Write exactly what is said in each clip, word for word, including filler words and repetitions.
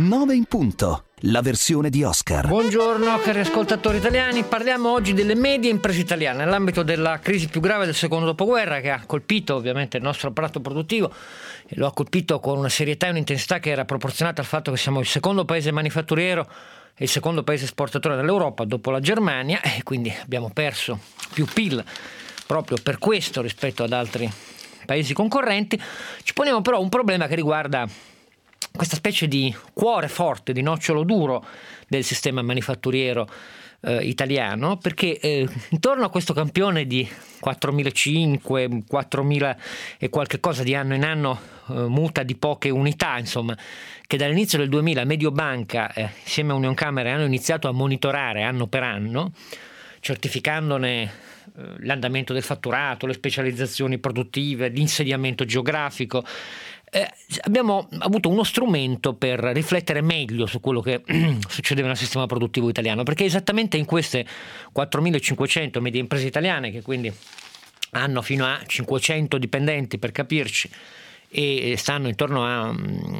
nove in punto, la versione di Oscar. Buongiorno cari ascoltatori italiani, parliamo oggi delle medie imprese italiane nell'ambito della crisi più grave del secondo dopoguerra, che ha colpito ovviamente il nostro apparato produttivo e lo ha colpito con una serietà e un'intensità che era proporzionata al fatto che siamo il secondo paese manifatturiero e il secondo paese esportatore dell'Europa dopo la Germania, e quindi abbiamo perso più P I L proprio per questo rispetto ad altri paesi concorrenti. Ci poniamo però un problema che riguarda questa specie di cuore forte, di nocciolo duro del sistema manifatturiero eh, italiano, perché eh, intorno a questo campione di quattromilacinquecento, quattromila e qualche cosa di anno in anno eh, muta di poche unità, insomma, che dall'inizio del duemila Mediobanca eh, insieme a Unioncamere hanno iniziato a monitorare anno per anno, certificandone eh, l'andamento del fatturato, le specializzazioni produttive, l'insediamento geografico. Eh, abbiamo avuto uno strumento per riflettere meglio su quello che succedeva nel sistema produttivo italiano, perché esattamente in queste quattromilacinquecento medie imprese italiane, che quindi hanno fino a cinquecento dipendenti per capirci e stanno intorno a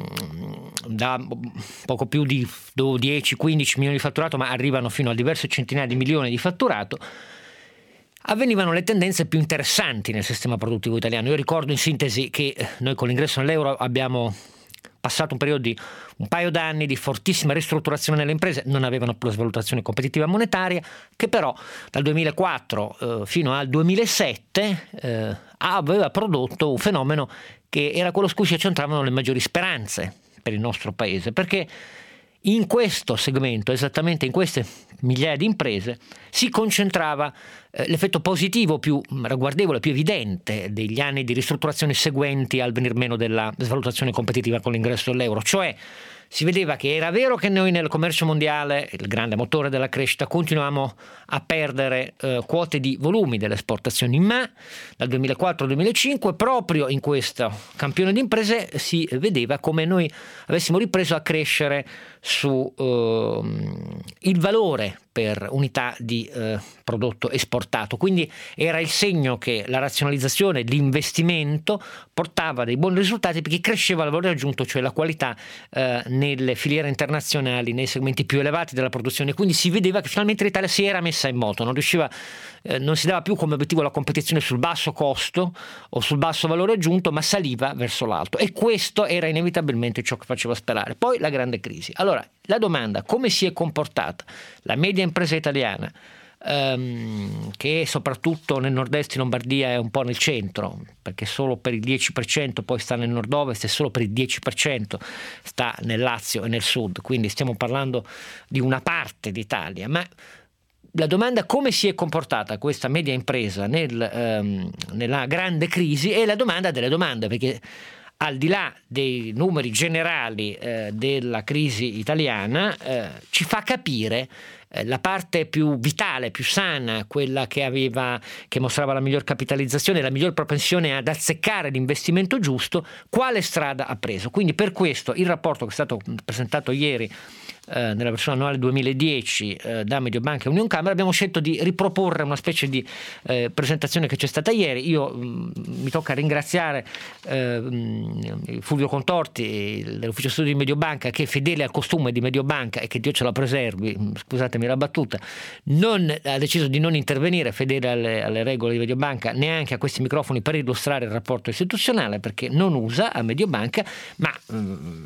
da poco più di dieci quindici milioni di fatturato, ma arrivano fino a diverse centinaia di milioni di fatturato, avvenivano le tendenze più interessanti nel sistema produttivo italiano. Io ricordo in sintesi che noi con l'ingresso nell'euro abbiamo passato un periodo di un paio d'anni di fortissima ristrutturazione nelle imprese, non avevano più la svalutazione competitiva monetaria, che però dal duemilaquattro eh, fino al duemilasette eh, aveva prodotto un fenomeno che era quello su cui si accentravano le maggiori speranze per il nostro paese, perché in questo segmento, esattamente in queste migliaia di imprese, si concentrava eh, l'effetto positivo più ragguardevole, più evidente degli anni di ristrutturazione seguenti al venir meno della svalutazione competitiva con l'ingresso dell'euro. Cioè si vedeva che era vero che noi nel commercio mondiale, il grande motore della crescita, continuavamo a perdere eh, quote di volumi delle esportazioni, ma dal duemilaquattro al duemilacinque proprio in questo campione di imprese si vedeva come noi avessimo ripreso a crescere su eh, il valore per unità di eh, prodotto esportato. Quindi era il segno che la razionalizzazione, l'investimento portava dei buoni risultati, perché cresceva il valore aggiunto, cioè la qualità eh, nelle filiere internazionali, nei segmenti più elevati della produzione. Quindi si vedeva che finalmente l'Italia si era messa in moto, non riusciva, eh, non si dava più come obiettivo la competizione sul basso costo o sul basso valore aggiunto, ma saliva verso l'alto, e questo era inevitabilmente ciò che faceva sperare. Poi la grande crisi. Allora, la domanda: come si è comportata la media impresa italiana, ehm, che soprattutto nel nord-est, in Lombardia, è un po' nel centro, perché solo per il dieci per cento poi sta nel nord-ovest e solo per il dieci per cento sta nel Lazio e nel sud, quindi stiamo parlando di una parte d'Italia. Ma la domanda: come si è comportata questa media impresa nel, ehm, nella grande crisi, è la domanda delle domande, perché al di là dei numeri generali eh, della crisi italiana, eh, ci fa capire eh, la parte più vitale, più sana, quella che aveva, che mostrava la miglior capitalizzazione, la miglior propensione ad azzeccare l'investimento giusto, quale strada ha preso. Quindi per questo il rapporto che è stato presentato ieri Eh, nella versione annuale duemiladieci eh, da Mediobanca e Unioncamere, abbiamo scelto di riproporre una specie di eh, presentazione che c'è stata ieri. Io mh, mi tocca ringraziare eh, mh, Fulvio Contorti dell'ufficio studi di Mediobanca, che, fedele al costume di Mediobanca, e che Dio ce la preservi, scusatemi la battuta, non, ha deciso di non intervenire, fedele alle, alle regole di Mediobanca, neanche a questi microfoni, per illustrare il rapporto istituzionale, perché non usa a Mediobanca, ma mh,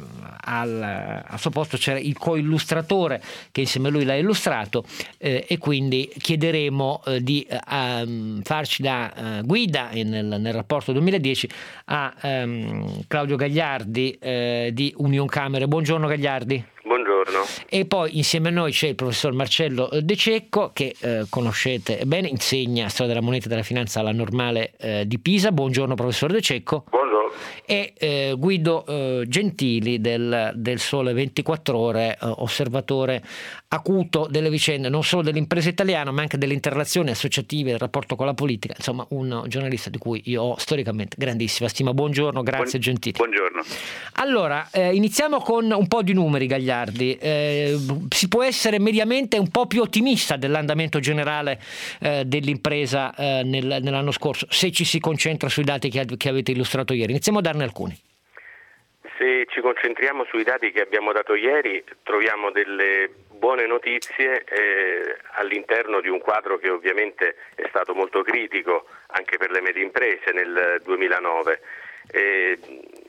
al, al suo posto c'era il co illustratore che insieme a lui l'ha illustrato, eh, e quindi chiederemo eh, di eh, farci da eh, guida nel, nel rapporto duemiladieci a ehm, Claudio Gagliardi eh, di Unioncamere. Buongiorno Gagliardi. Buongiorno. E poi insieme a noi c'è il professor Marcello De Cecco, che eh, conoscete bene, insegna storia della moneta e della finanza alla Normale eh, di Pisa. Buongiorno professor De Cecco. Buongiorno. E eh, Guido eh, Gentili del, del Sole ventiquattro Ore, eh, osservatore acuto delle vicende non solo dell'impresa italiana, ma anche delle interrelazioni associative, del rapporto con la politica. Insomma, un giornalista di cui io ho storicamente grandissima stima. Buongiorno, grazie. Buon, Gentili. Buongiorno. Allora, eh, iniziamo con un po' di numeri, Gagliardi. Eh, si può essere mediamente un po' più ottimista dell'andamento generale eh, dell'impresa eh, nel, nell'anno scorso, se ci si concentra sui dati che, che avete illustrato ieri. Iniziamo a darne alcuni. Se ci concentriamo sui dati che abbiamo dato ieri, troviamo delle buone notizie eh, all'interno di un quadro che ovviamente è stato molto critico anche per le medie imprese nel duemilanove. Eh,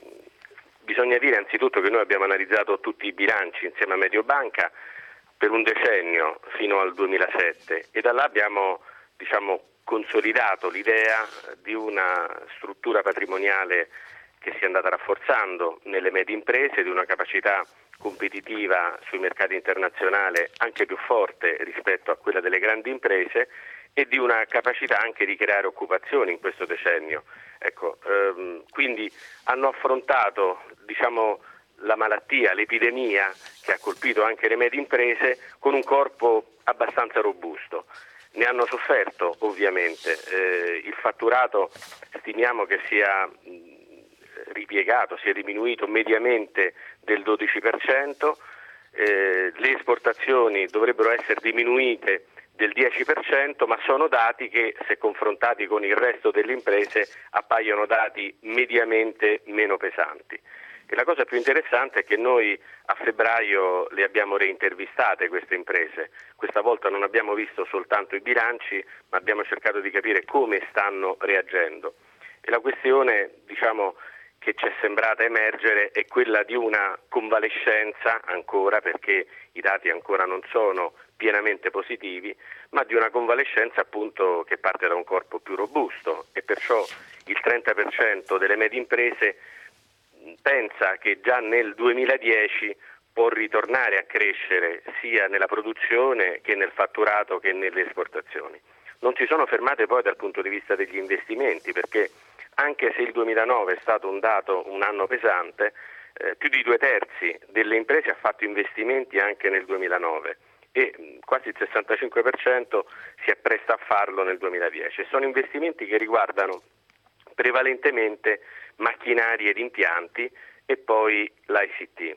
bisogna dire anzitutto che noi abbiamo analizzato tutti i bilanci insieme a Mediobanca per un decennio fino al duemilasette e da là abbiamo diciamo, consolidato l'idea di una struttura patrimoniale che si è andata rafforzando nelle medie imprese, di una capacità competitiva sui mercati internazionali anche più forte rispetto a quella delle grandi imprese e di una capacità anche di creare occupazione in questo decennio. Ecco, ehm, quindi hanno affrontato diciamo, la malattia, l'epidemia che ha colpito anche le medie imprese con un corpo abbastanza robusto. Ne hanno sofferto ovviamente, eh, il fatturato stimiamo che sia ripiegato, si è diminuito mediamente del dodici per cento, eh, le esportazioni dovrebbero essere diminuite del dieci per cento, ma sono dati che se confrontati con il resto delle imprese appaiono dati mediamente meno pesanti. E la cosa più interessante è che noi a febbraio le abbiamo reintervistate queste imprese, questa volta non abbiamo visto soltanto i bilanci, ma abbiamo cercato di capire come stanno reagendo. E la questione, diciamo, che ci è sembrata emergere è quella di una convalescenza ancora, perché i dati ancora non sono pienamente positivi, ma di una convalescenza appunto che parte da un corpo più robusto e perciò il trenta per cento delle medie imprese pensa che già nel duemiladieci può ritornare a crescere sia nella produzione che nel fatturato che nelle esportazioni. Non si sono fermate poi dal punto di vista degli investimenti, perché anche se il duemilanove è stato un dato, un anno pesante, eh, più di due terzi delle imprese ha fatto investimenti anche nel duemilanove e mh, quasi il sessantacinque per cento si appresta a farlo nel duemiladieci. Sono investimenti che riguardano prevalentemente macchinari ed impianti e poi l'I C T.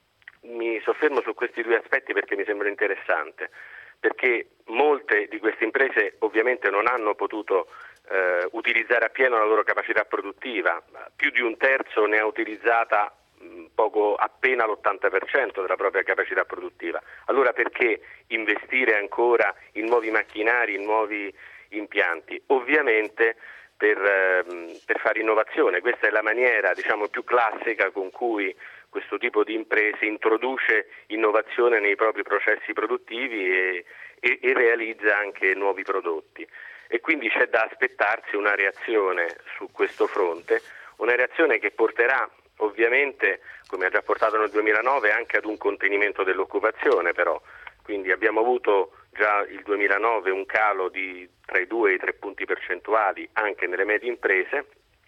Mi soffermo su questi due aspetti perché mi sembra interessante, perché molte di queste imprese ovviamente non hanno potuto eh, utilizzare appieno la loro capacità produttiva, più di un terzo ne ha utilizzata mh, poco appena l'ottanta per cento della propria capacità produttiva. Allora perché investire ancora in nuovi macchinari, in nuovi impianti? Ovviamente per, eh, per fare innovazione. Questa è la maniera diciamo più classica con cui questo tipo di imprese introduce innovazione nei propri processi produttivi e, e, e realizza anche nuovi prodotti. E quindi c'è da aspettarsi una reazione su questo fronte, una reazione che porterà ovviamente, come ha già portato nel duemilanove, anche ad un contenimento dell'occupazione però. Quindi abbiamo avuto già il duemilanove un calo di tra i due e i tre punti percentuali anche nelle medie imprese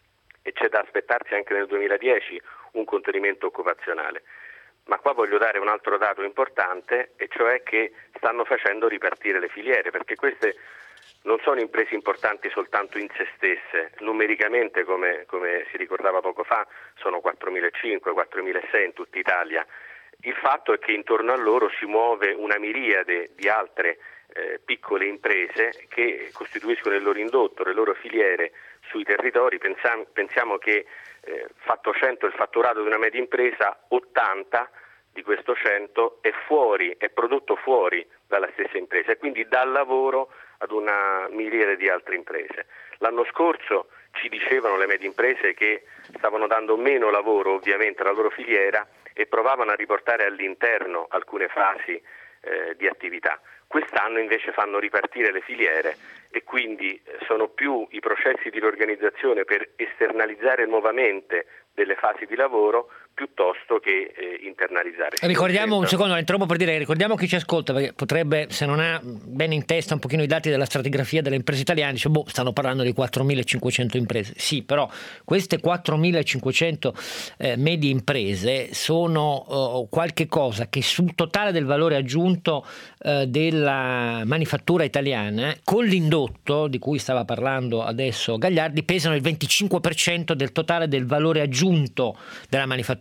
e c'è da aspettarsi anche nel duemiladieci un contenimento occupazionale. Ma qua voglio dare un altro dato importante, e cioè che stanno facendo ripartire le filiere, perché queste non sono imprese importanti soltanto in se stesse, numericamente come, come si ricordava poco fa sono quattromilacinquecento, quattromilaseicento in tutta Italia. Il fatto è che intorno a loro si muove una miriade di altre eh, piccole imprese che costituiscono il loro indotto, le loro filiere sui territori. Pensiamo, pensiamo che eh, fatto cento il fatturato di una media impresa, ottanta di questo cento è fuori, è prodotto fuori dalla stessa impresa e quindi dà lavoro ad una miriade di altre imprese. L'anno scorso ci dicevano le medie imprese che stavano dando meno lavoro ovviamente alla loro filiera e provavano a riportare all'interno alcune fasi eh, di attività. Quest'anno invece fanno ripartire le filiere e quindi sono più i processi di riorganizzazione per esternalizzare nuovamente delle fasi di lavoro piuttosto che eh, internalizzare. Ricordiamo un secondo, interrompo per dire, ricordiamo chi ci ascolta, perché potrebbe, se non ha bene in testa un pochino i dati della stratigrafia delle imprese italiane, dice boh, stanno parlando di quattromilacinquecento imprese. Sì, però queste quattromilacinquecento eh, medie imprese sono uh, qualche cosa che sul totale del valore aggiunto uh, della manifattura italiana, con l'indotto di cui stava parlando adesso Gagliardi, pesano il venticinque per cento del totale del valore aggiunto della manifattura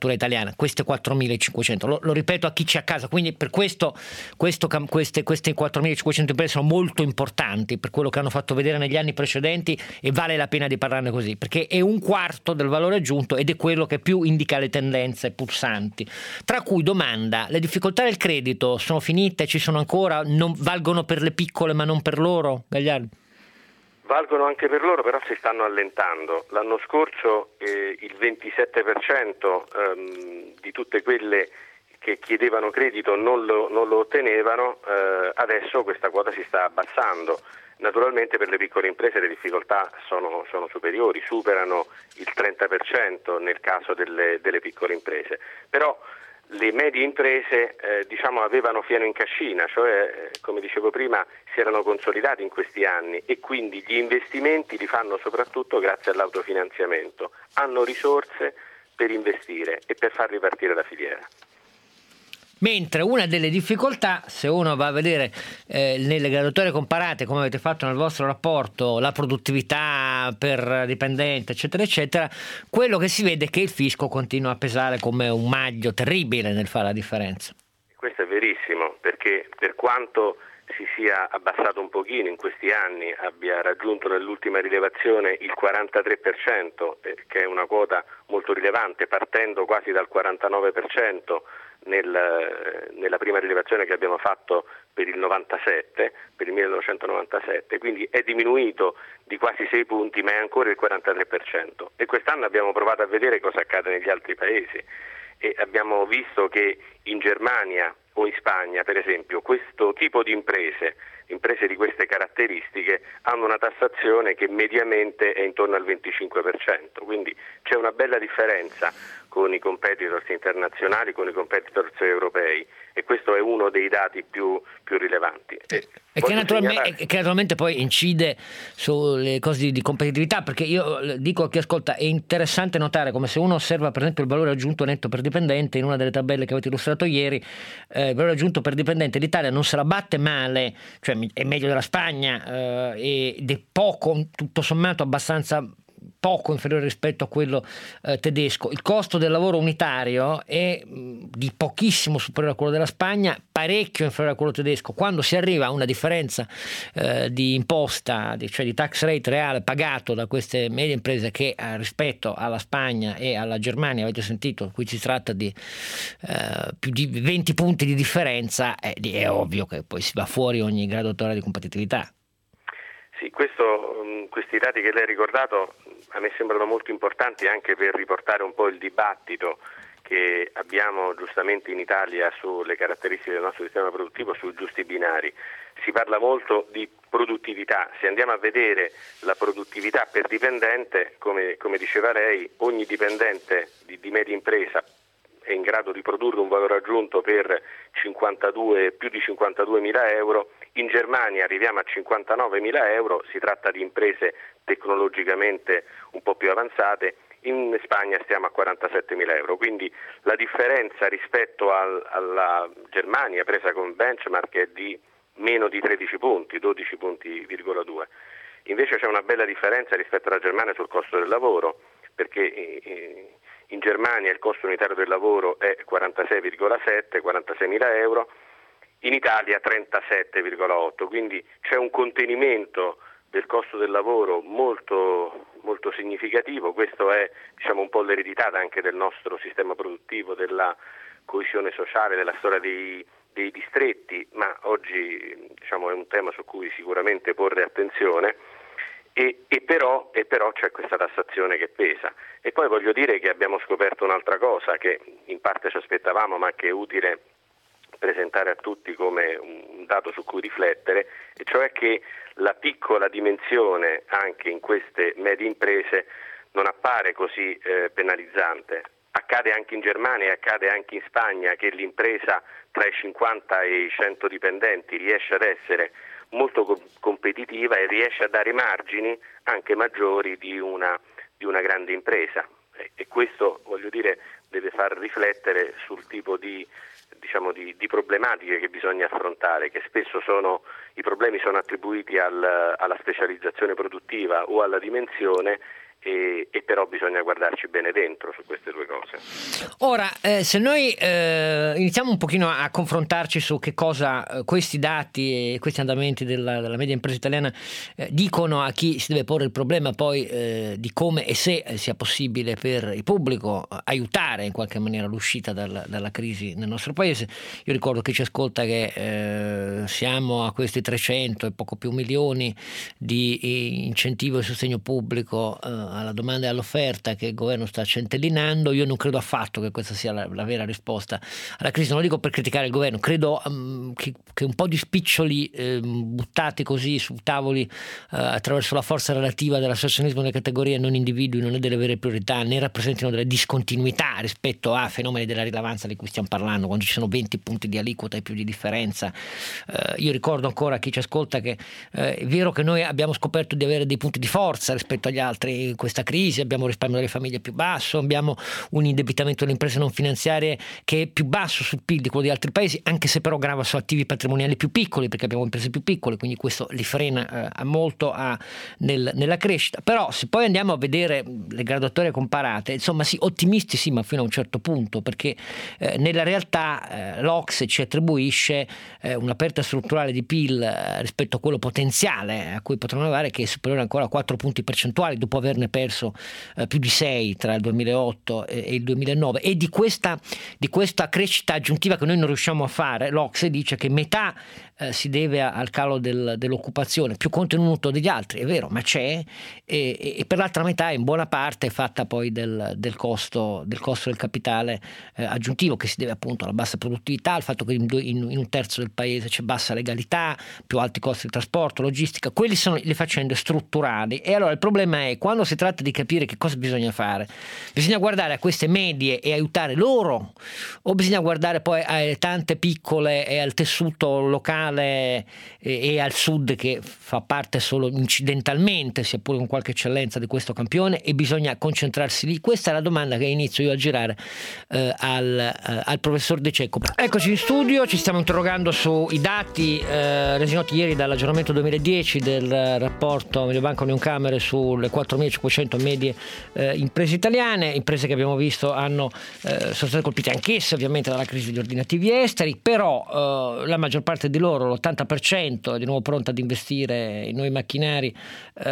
manifattura italiana, queste quattromilacinquecento, lo, lo ripeto a chi c'è a casa, quindi per questo, questo queste, queste quattromilacinquecento imprese sono molto importanti per quello che hanno fatto vedere negli anni precedenti, e vale la pena di parlarne così, perché è un quarto del valore aggiunto ed è quello che più indica le tendenze pulsanti. Tra cui, domanda, le difficoltà del credito sono finite, ci sono ancora, non valgono per le piccole ma non per loro, Gagliardi? Valgono anche per loro, però si stanno allentando. L'anno scorso eh, il ventisette per cento ehm, di tutte quelle che chiedevano credito non lo, non lo ottenevano, eh, adesso questa quota si sta abbassando. Naturalmente per le piccole imprese le difficoltà sono, sono superiori, superano il trenta per cento nel caso delle, delle piccole imprese, però le medie imprese eh, diciamo avevano fieno in cascina, cioè eh, come dicevo prima si erano consolidati in questi anni e quindi gli investimenti li fanno soprattutto grazie all'autofinanziamento, hanno risorse per investire e per far ripartire la filiera. Mentre una delle difficoltà, se uno va a vedere eh, nelle graduatorie comparate, come avete fatto nel vostro rapporto, la produttività per dipendente, eccetera, eccetera, quello che si vede è che il fisco continua a pesare come un maglio terribile nel fare la differenza. Questo è verissimo, perché per quanto si sia abbassato un pochino in questi anni, abbia raggiunto nell'ultima rilevazione il quarantatré per cento, eh, che è una quota molto rilevante, partendo quasi dal quarantanove per cento nel, nella prima rilevazione che abbiamo fatto per il novantasette, per il millenovecentonovantasette, quindi è diminuito di quasi sei punti, ma è ancora il quarantatré per cento. E quest'anno abbiamo provato a vedere cosa accade negli altri paesi e abbiamo visto che in Germania o in Spagna, per esempio, questo tipo di imprese, imprese di queste caratteristiche, hanno una tassazione che mediamente è intorno al venticinque per cento, quindi c'è una bella differenza con i competitors internazionali, con i competitors europei, e questo è uno dei dati più, più rilevanti. E, e, che naturalmente, segnalare... e che naturalmente poi incide sulle cose di, di competitività, perché io dico a chi ascolta, è interessante notare come, se uno osserva per esempio il valore aggiunto netto per dipendente in una delle tabelle che avete illustrato ieri, eh, il valore aggiunto per dipendente l'Italia non se la batte male, cioè è meglio della Spagna eh, ed è poco, tutto sommato abbastanza poco inferiore rispetto a quello eh, tedesco. Il costo del lavoro unitario è mh, di pochissimo superiore a quello della Spagna, parecchio inferiore a quello tedesco. Quando si arriva a una differenza eh, di imposta, di, cioè di tax rate reale pagato da queste medie imprese, che eh, rispetto alla Spagna e alla Germania, avete sentito, qui si tratta di eh, più di venti punti di differenza, eh, è ovvio che poi si va fuori ogni graduatoria di competitività. Sì, questo, questi dati che lei ha ricordato a me sembrano molto importanti anche per riportare un po' il dibattito che abbiamo giustamente in Italia sulle caratteristiche del nostro sistema produttivo, sui giusti binari. Si parla molto di produttività. Se andiamo a vedere la produttività per dipendente, come, come diceva lei, ogni dipendente di, di media impresa è in grado di produrre un valore aggiunto per cinquantadue, più di cinquantaduemila euro. In Germania arriviamo a cinquantanovemila euro, si tratta di imprese tecnologicamente un po' più avanzate. In Spagna stiamo a quarantasettemila euro, quindi la differenza rispetto al, alla Germania presa come benchmark è di meno di tredici punti, dodici punti virgola due. Invece c'è una bella differenza rispetto alla Germania sul costo del lavoro, perché in Germania il costo unitario del lavoro è quarantasei virgola sette, quarantaseimila euro, in Italia trentasette virgola otto, quindi c'è un contenimento del costo del lavoro molto, molto significativo. Questo è, diciamo, un po' l'eredità anche del nostro sistema produttivo, della coesione sociale, della storia dei, dei distretti, ma oggi, diciamo, è un tema su cui sicuramente porre attenzione. E, e, però, e però c'è questa tassazione che pesa. E poi voglio dire che abbiamo scoperto un'altra cosa che in parte ci aspettavamo, ma che è utile presentare a tutti come un dato su cui riflettere, e cioè che la piccola dimensione anche in queste medie imprese non appare così eh, penalizzante. Accade anche in Germania e accade anche in Spagna che l'impresa tra i cinquanta e i cento dipendenti riesce ad essere molto co- competitiva e riesce a dare margini anche maggiori di una, di una grande impresa. E, e questo, voglio dire, deve far riflettere sul tipo di diciamo di, di problematiche che bisogna affrontare, che spesso sono i problemi sono attribuiti al, alla specializzazione produttiva o alla dimensione, E, e però bisogna guardarci bene dentro su queste due cose. Ora, eh, se noi eh, iniziamo un pochino a, a confrontarci su che cosa eh, questi dati e questi andamenti della, della media impresa italiana eh, dicono a chi si deve porre il problema poi eh, di come e se eh, sia possibile per il pubblico eh, aiutare in qualche maniera l'uscita dalla, dalla crisi nel nostro paese. Io ricordo che ci ascolta che eh, siamo a questi trecento e poco più milioni di incentivo e sostegno pubblico eh, alla domanda e all'offerta che il governo sta centellinando. Io non credo affatto che questa sia la, la vera risposta alla crisi, non lo dico per criticare il governo, credo um, che, che un po' di spiccioli eh, buttati così su tavoli eh, attraverso la forza relativa dell'associazionismo nelle categorie non individuino né delle vere priorità né rappresentino delle discontinuità rispetto a fenomeni della rilevanza di cui stiamo parlando, quando ci sono venti punti di aliquota e più di differenza. Eh, io ricordo ancora a chi ci ascolta che eh, è vero che noi abbiamo scoperto di avere dei punti di forza rispetto agli altri in questa crisi, abbiamo un risparmio delle famiglie più basso, abbiamo un indebitamento delle imprese non finanziarie che è più basso sul P I L di quello di altri paesi, anche se però grava su attivi patrimoniali più piccoli, perché abbiamo imprese più piccole, quindi questo li frena eh, molto a, nel, nella crescita. Però se poi andiamo a vedere le graduatorie comparate, insomma sì, ottimisti sì, ma fino a un certo punto, perché eh, nella realtà eh, l'Ocse ci attribuisce eh, un'aperta strutturale di P I L eh, rispetto a quello potenziale a cui potremmo arrivare, che è superiore ancora a quattro punti percentuali dopo averne perso eh, più di sei tra il duemilaotto e, e il duemilanove, e di questa, di questa crescita aggiuntiva che noi non riusciamo a fare, l'Ocse dice che metà eh, si deve a, al calo del, dell'occupazione, più contenuto degli altri, è vero, ma c'è, e, e per l'altra metà in buona parte è fatta poi del, del, costo, del costo del capitale eh, aggiuntivo, che si deve appunto alla bassa produttività, al fatto che in, in, in un terzo del paese c'è bassa legalità, più alti costi di trasporto, logistica. Quelli sono le faccende strutturali. E allora il problema è, quando si tratta di capire che cosa bisogna fare, bisogna guardare a queste medie e aiutare loro, o bisogna guardare poi alle tante piccole e al tessuto locale e, e al sud, che fa parte solo incidentalmente, sia pure con qualche eccellenza, di questo campione, e bisogna concentrarsi lì? Questa è la domanda che inizio io a girare eh, al, eh, al professor De Cecco. Eccoci in studio, ci stiamo interrogando sui dati eh, resi noti ieri dall'aggiornamento duemiladieci del rapporto Mediobanca Unioncamere sulle quattromilacinquecento medie eh, imprese italiane, imprese che abbiamo visto hanno, eh, sono state colpite anch'esse ovviamente dalla crisi degli ordinativi esteri, però eh, la maggior parte di loro, l'ottanta per cento, è di nuovo pronta ad investire in nuovi macchinari eh,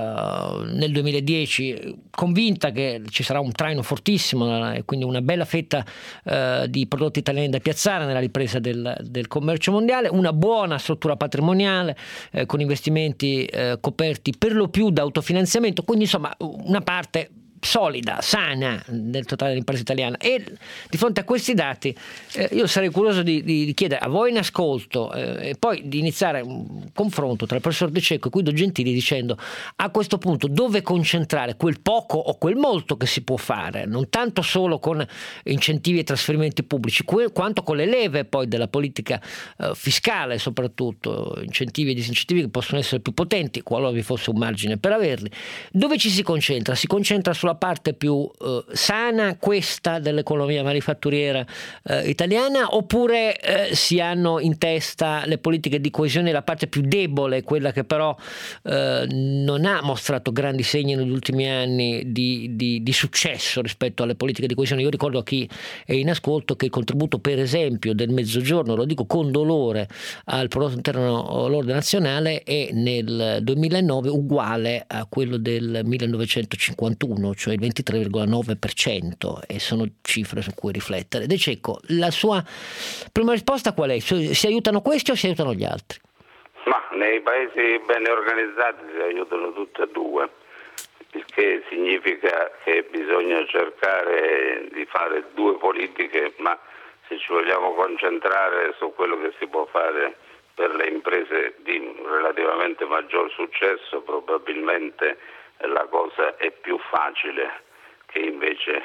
nel duemiladieci, convinta che ci sarà un traino fortissimo e quindi una bella fetta eh, di prodotti italiani da piazzare nella ripresa del, del commercio mondiale, una buona struttura patrimoniale eh, con investimenti eh, coperti per lo più da autofinanziamento, quindi insomma una parte solida, sana del totale dell'impresa italiana. E di fronte a questi dati eh, io sarei curioso di, di, di chiedere a voi in ascolto eh, e poi di iniziare un confronto tra il professor De Cecco e Guido Gentili, dicendo a questo punto dove concentrare quel poco o quel molto che si può fare, non tanto solo con incentivi e trasferimenti pubblici, que- quanto con le leve poi della politica eh, fiscale, soprattutto incentivi e disincentivi che possono essere più potenti qualora vi fosse un margine per averli. Dove ci si concentra? Si concentra sulla parte più eh, sana, questa dell'economia manifatturiera eh, italiana, oppure eh, si hanno in testa le politiche di coesione, la parte più debole, quella che però eh, non ha mostrato grandi segni negli ultimi anni di, di, di successo rispetto alle politiche di coesione? Io ricordo a chi è in ascolto che il contributo per esempio del Mezzogiorno, lo dico con dolore, al prodotto interno lordo nazionale è nel duemilanove uguale a quello del millenovecentocinquantuno, cioè il ventitré virgola nove per cento, e sono cifre su cui riflettere. De Cecco, la sua prima risposta qual è? Si aiutano questi o si aiutano gli altri? Ma nei paesi ben organizzati si aiutano tutti e due, il che significa che bisogna cercare di fare due politiche, ma se ci vogliamo concentrare su quello che si può fare per le imprese di relativamente maggior successo, probabilmente la cosa è più facile che invece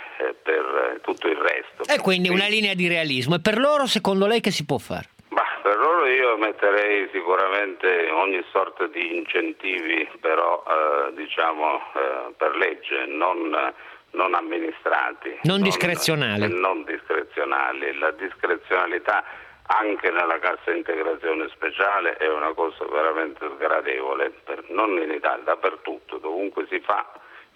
per tutto il resto. E quindi una linea di realismo. E per loro, secondo lei, che si può fare? Bah, per loro io metterei sicuramente ogni sorta di incentivi, però eh, diciamo eh, per legge, non, non amministrati. Non discrezionali. Non, non discrezionali. La discrezionalità anche nella cassa integrazione speciale è una cosa veramente sgradevole, per, non in Italia, dappertutto, dovunque si fa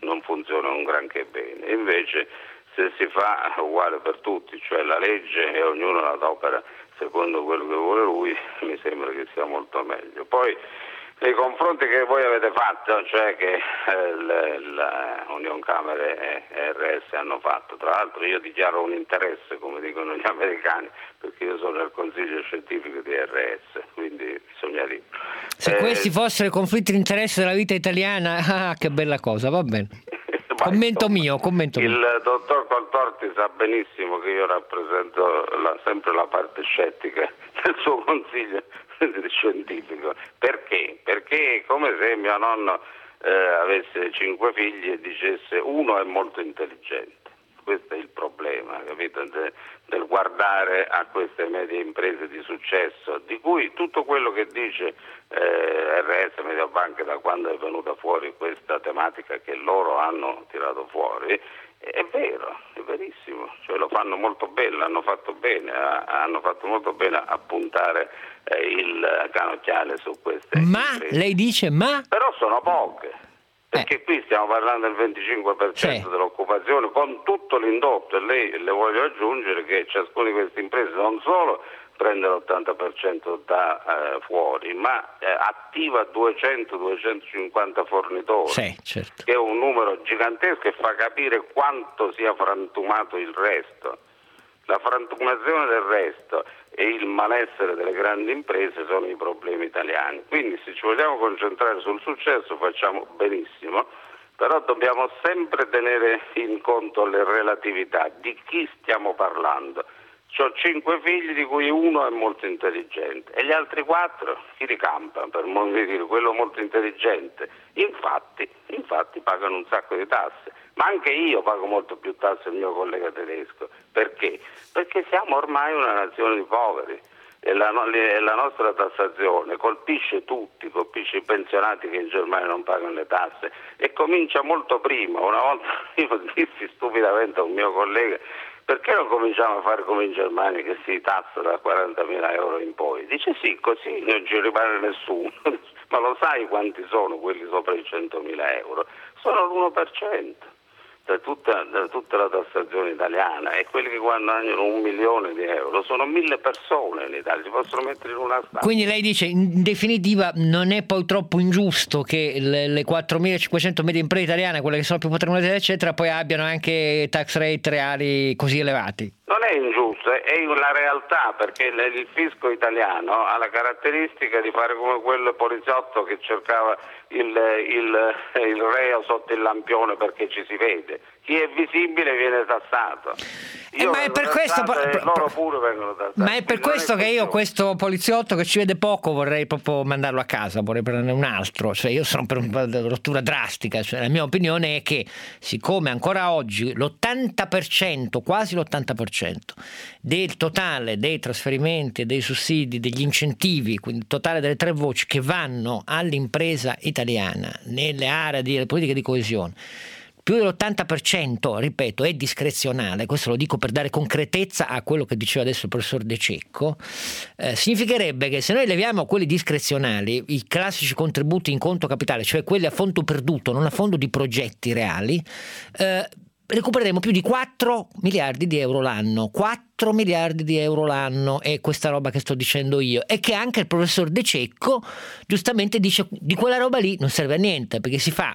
non funziona un granché bene. Invece se si fa uguale per tutti, cioè la legge e ognuno la adopera secondo quello che vuole lui, mi sembra che sia molto meglio. Poi nei confronti che voi avete fatto, cioè che eh, la Union Camere e R S hanno fatto, tra l'altro io dichiaro un interesse, come dicono gli americani, perché io sono nel consiglio scientifico di R S, quindi bisogna dire. Se eh, questi fossero i conflitti di interesse della vita italiana, ah, che bella cosa, va bene. Commento insomma, mio, commento il mio. dottor Coltorti sa benissimo che io rappresento la, sempre la parte scettica del suo consiglio scientifico. Perché? Perché è come se mio nonno eh, avesse cinque figli e dicesse uno è molto intelligente. Questo è il problema, capito? De, del guardare a queste medie imprese di successo, di cui tutto quello che dice eh, R S Mediobanca da quando è venuta fuori questa tematica che loro hanno tirato fuori, è vero, è verissimo, cioè lo fanno molto bene, l'hanno fatto bene, hanno fatto molto bene a puntare eh, il canocchiale su queste ma imprese. Lei dice ma? Però sono poche. Perché eh. qui stiamo parlando del venticinque per cento sì. dell'occupazione con tutto l'indotto, e lei le voglio aggiungere che ciascuna di queste imprese non solo prende l'ottanta per cento da eh, fuori, ma eh, attiva duecento duecentocinquanta fornitori, sì, certo. che è un numero gigantesco e fa capire quanto sia frantumato il resto. La frantumazione del resto e il malessere delle grandi imprese sono i problemi italiani. Quindi se ci vogliamo concentrare sul successo facciamo benissimo, però dobbiamo sempre tenere in conto le relatività di chi stiamo parlando. Ho cinque figli di cui uno è molto intelligente e gli altri quattro chi ricampa, per non dire quello molto intelligente. Infatti, infatti pagano un sacco di tasse. Ma anche io pago molto più tasse del mio collega tedesco. Perché? Perché siamo ormai una nazione di poveri e la, la nostra tassazione colpisce tutti, colpisce i pensionati che in Germania non pagano le tasse e comincia molto prima. Una volta io dissi stupidamente a un mio collega: perché non cominciamo a fare come in Germania che si tassa da quarantamila euro in poi? Dice sì, così non ci rimane nessuno. Ma lo sai quanti sono quelli sopra i centomila euro? Sono l'uno per cento. Da tutta, da tutta la tassazione italiana, e quelli che guadagnano un milione di euro sono mille persone in Italia, si possono mettere in una stanza. Quindi lei dice, in definitiva, non è poi troppo ingiusto che le, le quattromilacinquecento medie imprese italiane, quelle che sono più patrimoniali eccetera, poi abbiano anche tax rate reali così elevati? Non è ingiusto, è la realtà, perché il fisco italiano ha la caratteristica di fare come quel poliziotto che cercava il, il, il reo sotto il lampione perché ci si vede. Chi è visibile viene tassato. Io eh, ma è per questo e loro pure vengono tassati. Ma è per Quindi questo che io questo poliziotto che ci vede poco vorrei proprio mandarlo a casa, vorrei prendere un altro, cioè io sono per una rottura drastica, cioè la mia opinione è che siccome ancora oggi l'ottanta per cento, quasi l'ottanta per cento del totale dei trasferimenti, dei sussidi, degli incentivi, quindi il totale delle tre voci che vanno all'impresa italiana nelle aree di politiche di coesione, più dell'ottanta per cento, ripeto, è discrezionale. Questo lo dico per dare concretezza a quello che diceva adesso il professor De Cecco. Eh, significherebbe che se noi leviamo quelli discrezionali, i classici contributi in conto capitale, cioè quelli a fondo perduto, non a fondo di progetti reali, eh, recupereremo più di quattro miliardi di euro l'anno. quattro miliardi di euro l'anno è questa roba che sto dicendo io, e che anche il professor De Cecco giustamente dice di quella roba lì non serve a niente, perché si fa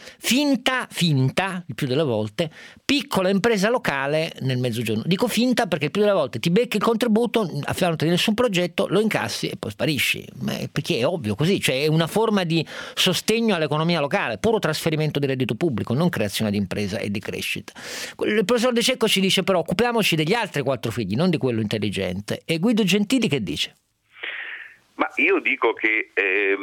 finta, finta il più delle volte, piccola impresa locale nel mezzogiorno. Dico finta perché il più delle volte ti becchi il contributo, affidandoti di nessun progetto, lo incassi e poi sparisci, ma è perché è ovvio così, cioè è una forma di sostegno all'economia locale, puro trasferimento di reddito pubblico, non creazione di impresa e di crescita. Il professor De Cecco ci dice però occupiamoci degli altri quattro figli, non di quello intelligente. E Guido Gentili che dice? Ma io dico che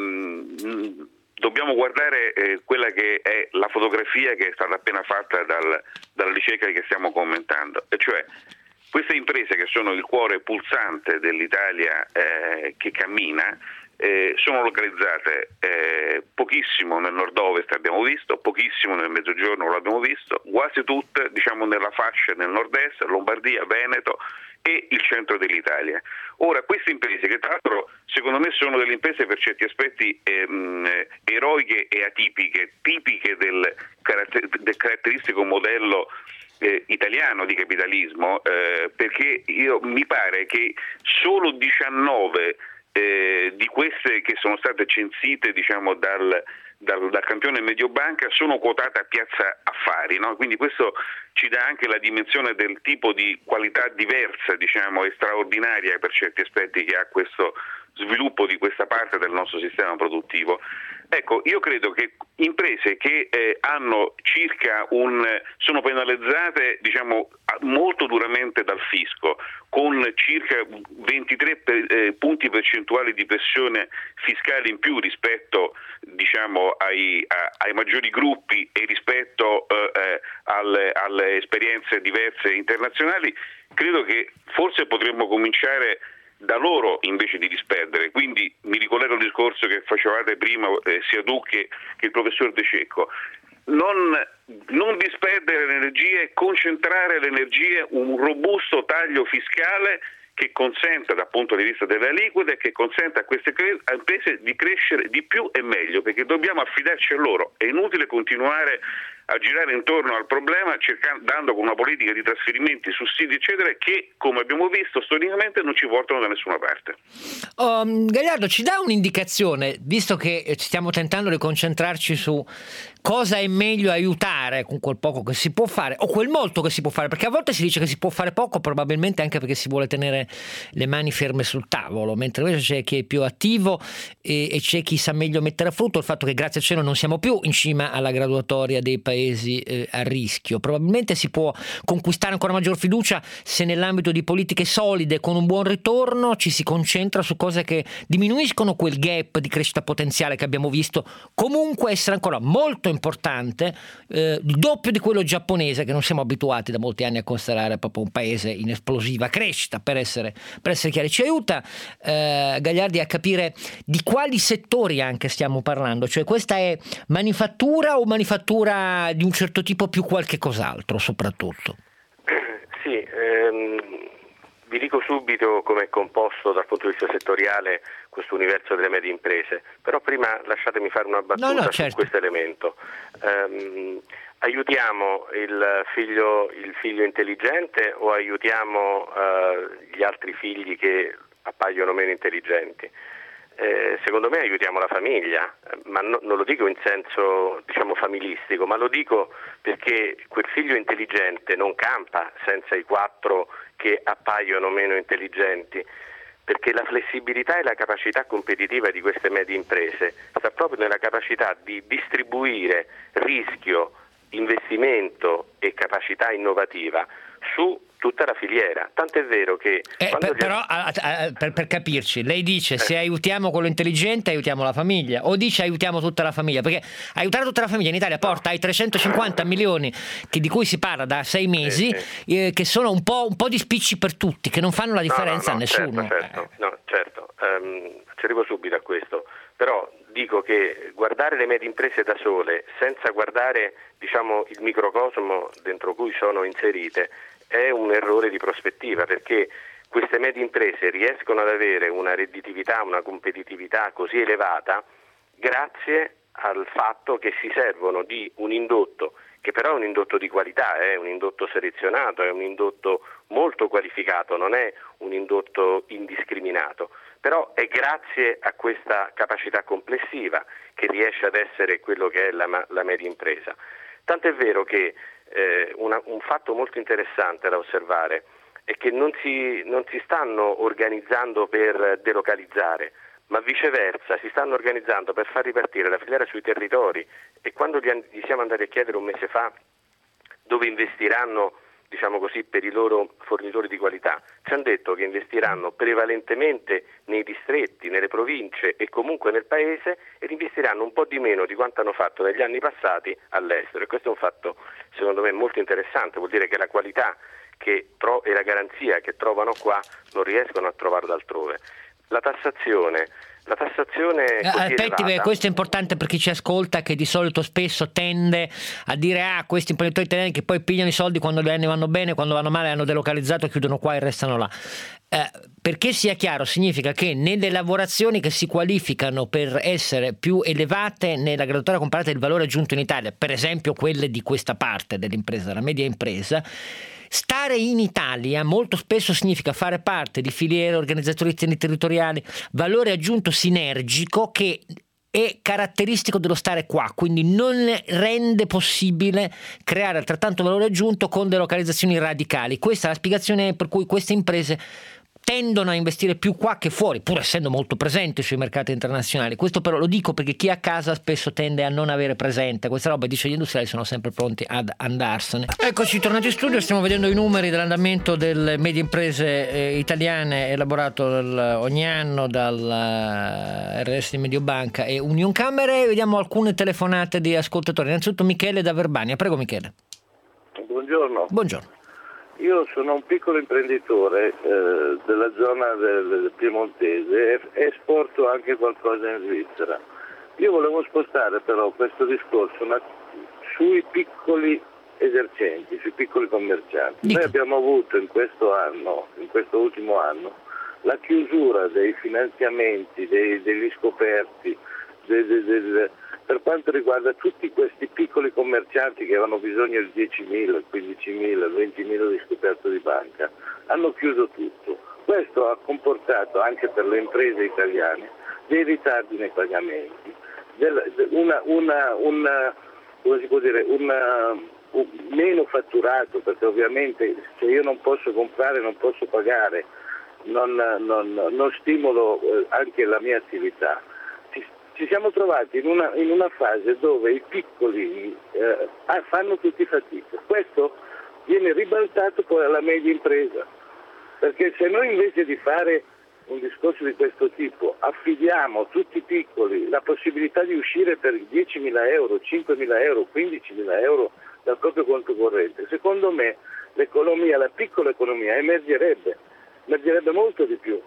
ehm, dobbiamo guardare eh, quella che è la fotografia che è stata appena fatta dal, dalla ricerca che stiamo commentando, e cioè queste imprese che sono il cuore pulsante dell'Italia eh, che cammina, eh, sono localizzate eh, pochissimo nel nord-ovest, abbiamo visto, pochissimo nel mezzogiorno, lo abbiamo visto, quasi tutte diciamo nella fascia del nord-est, Lombardia, Veneto e il centro dell'Italia. Ora, queste imprese, che tra l'altro secondo me sono delle imprese per certi aspetti ehm, eroiche e atipiche, tipiche del, caratter- del caratteristico modello eh, italiano di capitalismo, eh, perché io mi pare che solo diciannove eh, di queste che sono state censite, diciamo, dal Dal, dal campione Mediobanca sono quotate a Piazza Affari, no? Quindi questo ci dà anche la dimensione del tipo di qualità diversa, diciamo, e straordinaria per certi aspetti che ha questo sviluppo di questa parte del nostro sistema produttivo. Ecco, io credo che imprese che eh, hanno circa un sono penalizzate, diciamo, molto duramente dal fisco, con circa ventitré per, eh, punti percentuali di pressione fiscale in più rispetto, diciamo, ai, a, ai maggiori gruppi e rispetto eh, alle, alle esperienze diverse internazionali, credo che forse potremmo cominciare da loro invece di disperdere. Quindi mi ricollego al discorso che facevate prima eh, sia tu che, che il professor De Cecco. Non, non disperdere l'energia e concentrare l'energia in un robusto taglio fiscale che consenta, dal punto di vista delle aliquote, che consenta a queste cre- imprese di crescere di più e meglio, perché dobbiamo affidarci a loro. È inutile continuare a girare intorno al problema cercando, dando con una politica di trasferimenti, sussidi eccetera, che, come abbiamo visto storicamente, non ci portano da nessuna parte. Um, Gagliardo, ci dà un'indicazione, visto che stiamo tentando di concentrarci su cosa è meglio aiutare con quel poco che si può fare o quel molto che si può fare, perché a volte si dice che si può fare poco, probabilmente anche perché si vuole tenere le mani ferme sul tavolo, mentre invece c'è chi è più attivo e, e c'è chi sa meglio mettere a frutto il fatto che grazie al cielo non siamo più in cima alla graduatoria dei paesi eh, a rischio. Probabilmente si può conquistare ancora maggior fiducia se nell'ambito di politiche solide con un buon ritorno ci si concentra su cose che diminuiscono quel gap di crescita potenziale che abbiamo visto comunque essere ancora molto importante, eh, il doppio di quello giapponese, che non siamo abituati da molti anni a considerare proprio un paese in esplosiva crescita, per essere, per essere chiari. Ci aiuta eh, Gagliardi a capire di quali settori anche stiamo parlando, cioè questa è manifattura o manifattura di un certo tipo più qualche cos'altro soprattutto? Sì, ehm, vi dico subito come è composto dal punto di vista settoriale questo universo delle medie imprese, però prima lasciatemi fare una battuta no, no, certo. su questo elemento. Ehm, aiutiamo il figlio, il figlio intelligente o aiutiamo eh, gli altri figli che appaiono meno intelligenti? Eh, secondo me aiutiamo la famiglia, ma no, non lo dico in senso, diciamo, familistico, ma lo dico perché quel figlio intelligente non campa senza i quattro che appaiono meno intelligenti, perché la flessibilità e la capacità competitiva di queste medie imprese sta proprio nella capacità di distribuire rischio, investimento e capacità innovativa su tutta la filiera, tant'è vero che eh, per, gli... però a, a, per, per capirci, lei dice eh. se aiutiamo quello intelligente aiutiamo la famiglia, o dice aiutiamo tutta la famiglia? Perché aiutare tutta la famiglia in Italia porta ai trecentocinquanta milioni che, di cui si parla da sei mesi, eh, sì. eh, che sono un po', un po' di spicci per tutti, che non fanno la differenza no, no, no, a nessuno. Certo, certo, no, certo. Um, ci arrivo subito a questo, però dico che guardare le medie imprese da sole senza guardare, diciamo, il microcosmo dentro cui sono inserite è un errore di prospettiva, perché queste medie imprese riescono ad avere una redditività, una competitività così elevata grazie al fatto che si servono di un indotto che però è un indotto di qualità, è un indotto selezionato, è un indotto molto qualificato, non è un indotto indiscriminato, però è grazie a questa capacità complessiva che riesce ad essere quello che è la, la media impresa. Tanto è vero che eh, una, un fatto molto interessante da osservare è che non si, non si stanno organizzando per delocalizzare, ma viceversa si stanno organizzando per far ripartire la filiera sui territori, e quando gli, gli siamo andati a chiedere un mese fa dove investiranno, diciamo così, per i loro fornitori di qualità, ci hanno detto che investiranno prevalentemente nei distretti, nelle province e comunque nel paese, ed investiranno un po' di meno di quanto hanno fatto negli anni passati all'estero, e questo è un fatto secondo me molto interessante, vuol dire che la qualità che tro- e la garanzia che trovano qua non riescono a trovarla altrove. La tassazione La tassazione eh, così aspetti, elevata. questo è importante per chi ci ascolta, che di solito spesso tende a dire ah, questi imprenditori italiani che poi pigliano i soldi quando gli anni vanno bene, quando vanno male hanno delocalizzato, chiudono qua e restano là. Eh, perché sia chiaro, significa che nelle lavorazioni che si qualificano per essere più elevate nella graduatoria comparata del valore aggiunto in Italia, per esempio quelle di questa parte dell'impresa, la media impresa, stare in Italia molto spesso significa fare parte di filiere, organizzazioni territoriali, valore aggiunto sinergico che è caratteristico dello stare qua, quindi non rende possibile creare altrettanto valore aggiunto con delocalizzazioni radicali. Questa è la spiegazione per cui queste imprese tendono a investire più qua che fuori, pur essendo molto presenti sui mercati internazionali. Questo però lo dico perché chi è a casa spesso tende a non avere presente questa roba, dice gli industriali sono sempre pronti ad andarsene. Eccoci tornati in studio, stiamo vedendo i numeri dell'andamento delle medie imprese eh, italiane elaborato dal, ogni anno dal uh, R S di Mediobanca e Unioncamere. Vediamo alcune telefonate di ascoltatori. Innanzitutto Michele da Verbania. Prego Michele. Buongiorno. Buongiorno. Io sono un piccolo imprenditore eh, della zona del, del Piemontese e esporto anche qualcosa in Svizzera. Io volevo spostare però questo discorso una, sui piccoli esercenti, sui piccoli commercianti. Dico. Noi abbiamo avuto in questo anno, in questo ultimo anno, la chiusura dei finanziamenti, dei, degli scoperti, dei, dei, dei, per quanto riguarda tutti questi piccoli commercianti che avevano bisogno di diecimila, quindicimila, ventimila di scoperto di banca, hanno chiuso tutto. Questo ha comportato anche per le imprese italiane dei ritardi nei pagamenti, una, una, una, come si può dire, una, un meno fatturato, perché ovviamente se io non posso comprare, non posso pagare, non, non, non stimolo anche la mia attività. Ci siamo trovati in una, in una fase dove i piccoli eh, fanno tutti fatica. Questo viene ribaltato poi alla media impresa, perché se noi invece di fare un discorso di questo tipo affidiamo tutti i piccoli la possibilità di uscire per diecimila euro, cinquemila euro, quindicimila euro dal proprio conto corrente, secondo me l'economia, la piccola economia emergerebbe, emergerebbe molto di più.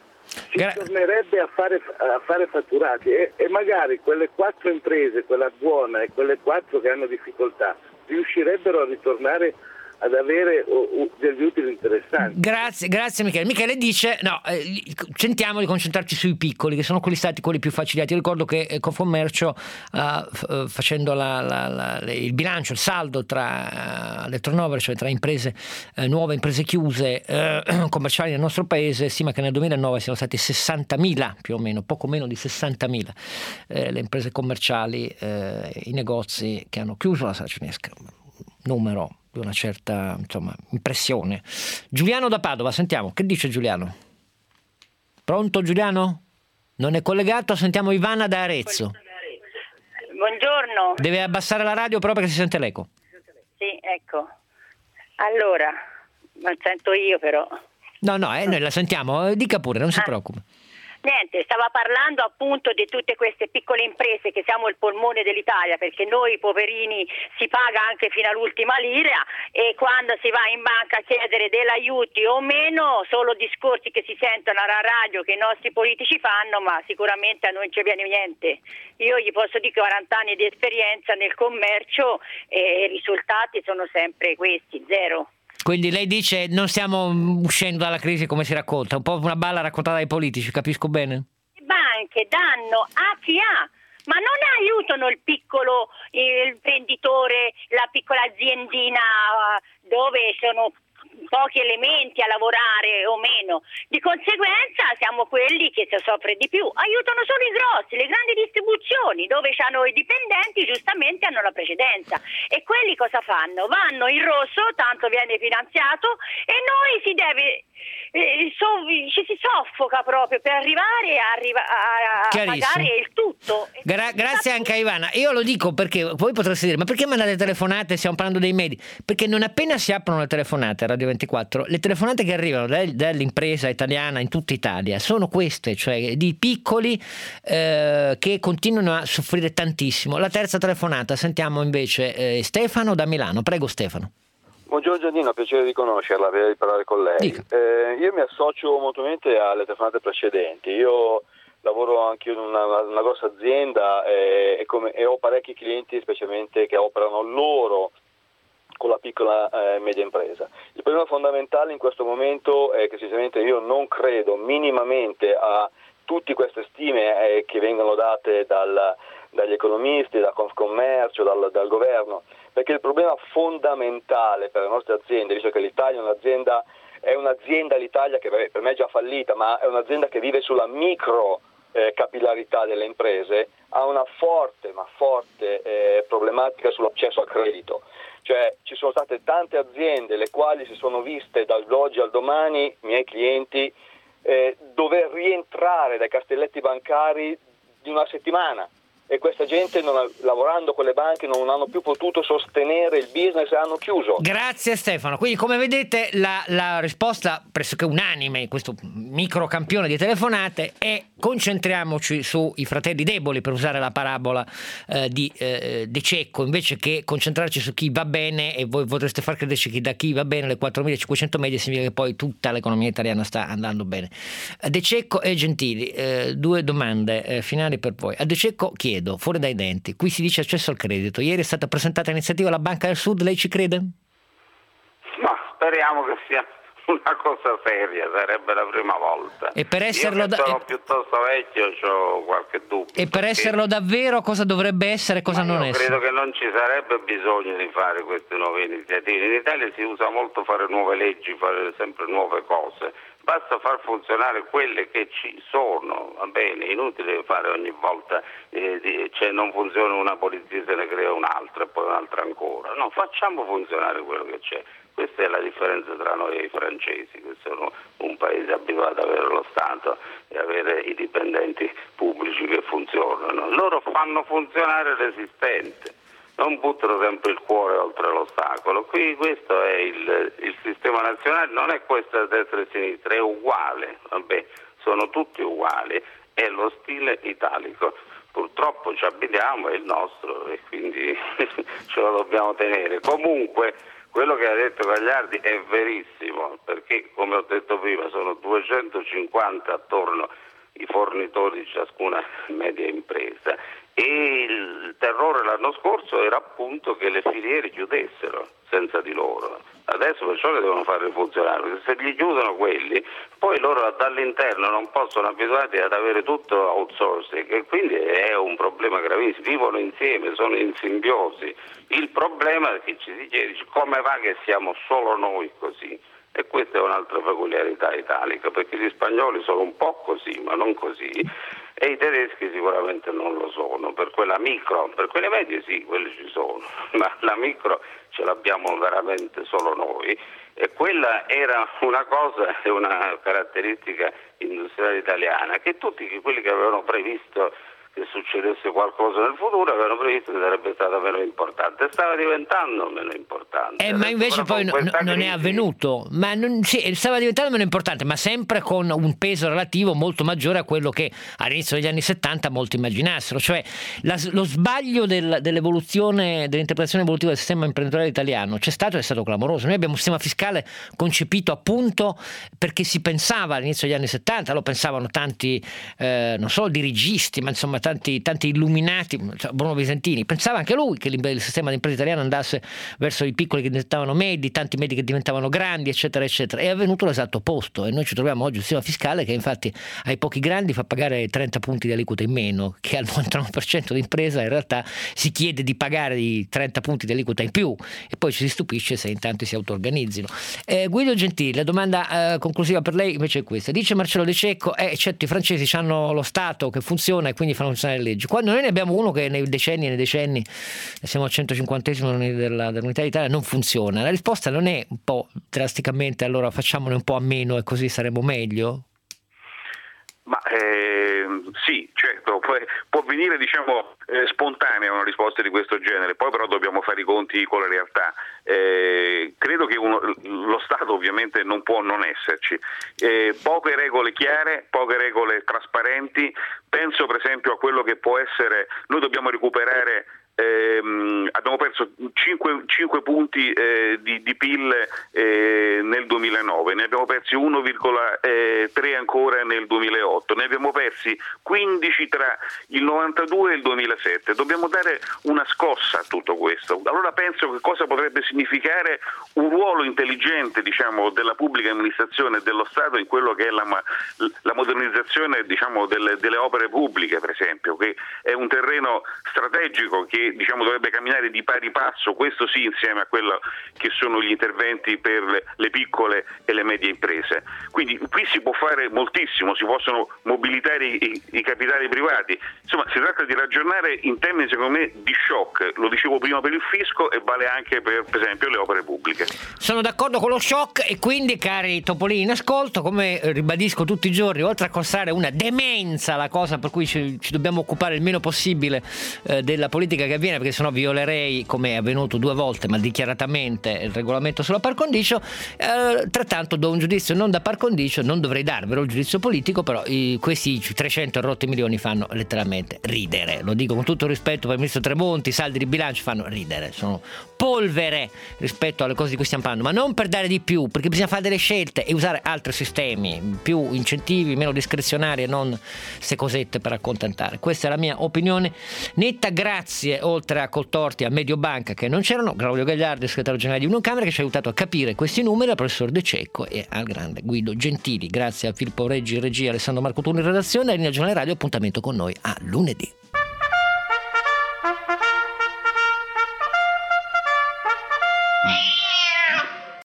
Si Gra- tornerebbe a fare, a fare fatturati e, e magari quelle quattro imprese, quella buona e quelle quattro che hanno difficoltà, riuscirebbero a ritornare ad avere uh, uh, degli utili interessanti. Grazie, grazie Michele. Michele dice no, eh, tentiamo di concentrarci sui piccoli, che sono quelli stati quelli più facilitati. Io ricordo che eh, Confcommercio uh, f- facendo la, la, la, il bilancio, il saldo tra uh, le turnover, cioè tra imprese uh, nuove, imprese chiuse, uh, commerciali nel nostro paese, stima che nel duemilanove siano stati sessantamila più o meno, poco meno di sessantamila eh, le imprese commerciali, eh, i negozi che hanno chiuso la sala cinesca. Numero di una certa, insomma, impressione. Giuliano da Padova, sentiamo, che dice Giuliano? Pronto Giuliano? Non è collegato, sentiamo Ivana da Arezzo. Buongiorno. Deve abbassare la radio però perché si sente l'eco. Sì, ecco. Allora, non sento io però. No, no, eh, noi la sentiamo, dica pure, non si ah. preoccupi. Niente, stava parlando appunto di tutte queste piccole imprese che siamo il polmone dell'Italia, perché noi poverini si paga anche fino all'ultima lira e quando si va in banca a chiedere degli aiuti o meno, solo discorsi che si sentono alla radio che i nostri politici fanno, ma sicuramente a noi non ci viene niente. Io gli posso dire che ho quaranta anni di esperienza nel commercio e i risultati sono sempre questi, zero. Quindi lei dice non stiamo uscendo dalla crisi come si racconta, un po' una balla raccontata dai politici, capisco bene? Le banche danno a chi ha, ma non aiutano il piccolo il imprenditore, la piccola aziendina dove sono pochi elementi a lavorare o meno. Di conseguenza siamo quelli che si soffre di più. Aiutano solo i grossi, le grandi distribuzioni dove hanno i dipendenti, giustamente hanno la precedenza. E quelli cosa fanno? Vanno in rosso, tanto viene finanziato e noi si deve eh, so, ci si soffoca proprio per arrivare a, a, a pagare il tutto. Gra- grazie anche a Ivana. Io lo dico perché voi potreste dire ma perché mandate telefonate, stiamo parlando dei medi? Perché non appena si aprono le telefonate a Radio ventiquattro, le telefonate che arrivano dall'impresa italiana in tutta Italia sono queste, cioè di piccoli eh, che continuano a soffrire tantissimo. La terza telefonata sentiamo invece eh, Stefano da Milano. Prego Stefano. Buongiorno Giannino, piacere di conoscerla, di parlare con lei. Eh, io mi associo molto alle telefonate precedenti. Io lavoro anche io in una, una grossa azienda e, e, come, e ho parecchi clienti specialmente che operano loro con la piccola e eh, media impresa. Il problema fondamentale in questo momento è che sinceramente io non credo minimamente a tutte queste stime eh, che vengono date dal, dagli economisti, da Confcommercio, dal, dal governo, perché il problema fondamentale per le nostre aziende, visto che l'Italia è un'azienda, è un'azienda l'Italia che per me è già fallita, ma è un'azienda che vive sulla micro eh, capillarità delle imprese, ha una forte, ma forte eh, problematica sull'accesso al credito. Cioè ci sono state tante aziende le quali si sono viste dall'oggi al domani, miei clienti, eh, dover rientrare dai castelletti bancari di una settimana e questa gente non ha, lavorando con le banche non hanno più potuto sostenere il business e hanno chiuso. Grazie Stefano. Quindi come vedete la, la risposta pressoché unanime in questo microcampione di telefonate è: concentriamoci sui fratelli deboli, per usare la parabola eh, di eh, De Cecco, invece che concentrarci su chi va bene, e voi vorreste far credere che da chi va bene le quattromilacinquecento medie significa che poi tutta l'economia italiana sta andando bene. De Cecco e Gentili, eh, due domande eh, finali per voi. A De Cecco chiedo, fuori dai denti, qui si dice accesso al credito, ieri è stata presentata l'iniziativa alla Banca del Sud, lei ci crede? Ma speriamo che sia una cosa seria, sarebbe la prima volta. E per esserlo Io che sono da... piuttosto vecchio ho qualche dubbio. E per esserlo davvero cosa dovrebbe essere e cosa non io essere? Credo che non ci sarebbe bisogno di fare queste nuove iniziative. In Italia si usa molto fare nuove leggi, fare sempre nuove cose. Basta far funzionare quelle che ci sono, va bene, inutile fare ogni volta, eh, di, cioè non funziona una polizia, se ne crea un'altra e poi un'altra ancora. No, facciamo funzionare quello che c'è. Questa è la differenza tra noi e i francesi, che sono un paese abituato ad avere lo Stato e avere i dipendenti pubblici che funzionano. Loro fanno funzionare l'esistente, non buttano sempre il cuore oltre l'ostacolo. Qui questo è il, il sistema nazionale, non è questo a destra e a sinistra, è uguale, vabbè, sono tutti uguali, è lo stile italico. Purtroppo ci abitiamo, è il nostro e quindi ce lo dobbiamo tenere. Comunque quello che ha detto Gagliardi è verissimo, perché come ho detto prima sono duecentocinquanta attorno i fornitori di ciascuna media impresa e il terrore l'anno scorso era appunto che le filiere chiudessero senza di loro. Adesso perciò le devono fare funzionare, perché se gli chiudono quelli, poi loro dall'interno non possono abituarsi ad avere tutto outsourcing e quindi è un problema gravissimo, vivono insieme, sono in simbiosi. Il problema è che ci si chiede come va che siamo solo noi così. E questa è un'altra peculiarità italica, perché gli spagnoli sono un po' così, ma non così, e i tedeschi sicuramente non lo sono. Per quella micro, per quelle medie sì, quelle ci sono, ma la micro ce l'abbiamo veramente solo noi. E quella era una cosa, è una caratteristica industriale italiana, che tutti quelli che avevano previsto che succedesse qualcosa nel futuro avevano previsto che sarebbe stata meno importante, stava diventando meno importante. Eh, ma invece poi no, non crisi... è avvenuto, ma non, sì, stava diventando meno importante, ma sempre con un peso relativo molto maggiore a quello che all'inizio degli anni settanta molti immaginassero, cioè la, lo sbaglio del, dell'evoluzione, dell'interpretazione evolutiva del sistema imprenditoriale italiano c'è stato e è stato clamoroso. Noi abbiamo un sistema fiscale concepito appunto perché si pensava all'inizio degli anni settanta, lo pensavano tanti eh, non solo dirigisti, ma insomma Tanti, tanti illuminati, cioè Bruno Visentini pensava anche lui che il sistema di impresa italiano andasse verso i piccoli che diventavano medi, tanti medi che diventavano grandi, eccetera eccetera. È avvenuto l'esatto opposto e noi ci troviamo oggi un sistema fiscale che infatti ai pochi grandi fa pagare trenta punti di aliquota in meno, che al novantanove per cento di impresa in realtà si chiede di pagare di trenta punti di aliquota in più e poi ci si stupisce se intanto si auto-organizzino. eh, Guido Gentili, la domanda eh, conclusiva per lei invece è questa. Dice Marcello De Cecco, eh, certo i francesi hanno lo Stato che funziona e quindi fanno le leggi, quando noi ne abbiamo uno che nei decenni e nei decenni siamo al centocinquantesimo della, dell'unità d'Italia, non funziona. La risposta non è un po' drasticamente allora facciamone un po' a meno e così saremo meglio? Ma eh, sì, certo, può, può venire diciamo eh, spontanea una risposta di questo genere, poi però dobbiamo fare i conti con la realtà. Eh, credo che uno, lo Stato ovviamente non può non esserci, eh, poche regole chiare, poche regole trasparenti. Penso per esempio a quello che può essere, noi dobbiamo recuperare ehm, abbiamo perso cinque punti eh, di, di P I L eh, nel duemilanove, ne abbiamo persi uno virgola tre ancora nel duemilaotto, ne abbiamo persi quindici tra il novantadue e il duemilasette. Dobbiamo dare una scossa a tutto questo. Allora penso che cosa potrebbe significare un ruolo intelligente, diciamo, della pubblica amministrazione e dello Stato in quello che è la, la modernizzazione, diciamo, delle, delle opere pubbliche, per esempio, che è un terreno strategico che, diciamo, dovrebbe camminare di pari passo, questo sì, insieme a quello che sono gli interventi per le, le piccole e le medie imprese. Quindi qui si può fare moltissimo, si possono mobilitare i, i capitali privati, insomma si tratta di ragionare in termini, secondo me, di shock. Lo dicevo prima per il fisco e vale anche per, per esempio, le opere pubbliche. Sono d'accordo con lo shock, e quindi, cari topolini in ascolto, come ribadisco tutti i giorni, oltre a costare una demenza la cosa per cui ci, ci dobbiamo occupare il meno possibile eh, della politica che avviene, perché sennò violerei, come è avvenuto due volte ma dichiaratamente, il regolamento sulla par condicio, eh, trattanto do un giudizio non da par condicio, non dovrei darvelo il giudizio politico, però i, questi trecento rotti milioni fanno letteralmente ridere, lo dico con tutto il rispetto per il ministro Tremonti, i saldi di bilancio fanno ridere, sono polvere rispetto alle cose di cui stiamo parlando, ma non per dare di più, perché bisogna fare delle scelte e usare altri sistemi, più incentivi, meno discrezionari e non queste cosette per accontentare. Questa è la mia opinione netta. Grazie, oltre a Coltorti, a Mediobanca che non c'erano, Claudio Gagliardi, segretario generale di Unioncamere, che ci ha aiutato a capire questi numeri, al professor De Cecco e al grande Guido Gentili. Grazie a Filippo Reggi, regia, Alessandro Marco Turni in redazione, e Linea Giornale Radio. Appuntamento con noi a lunedì.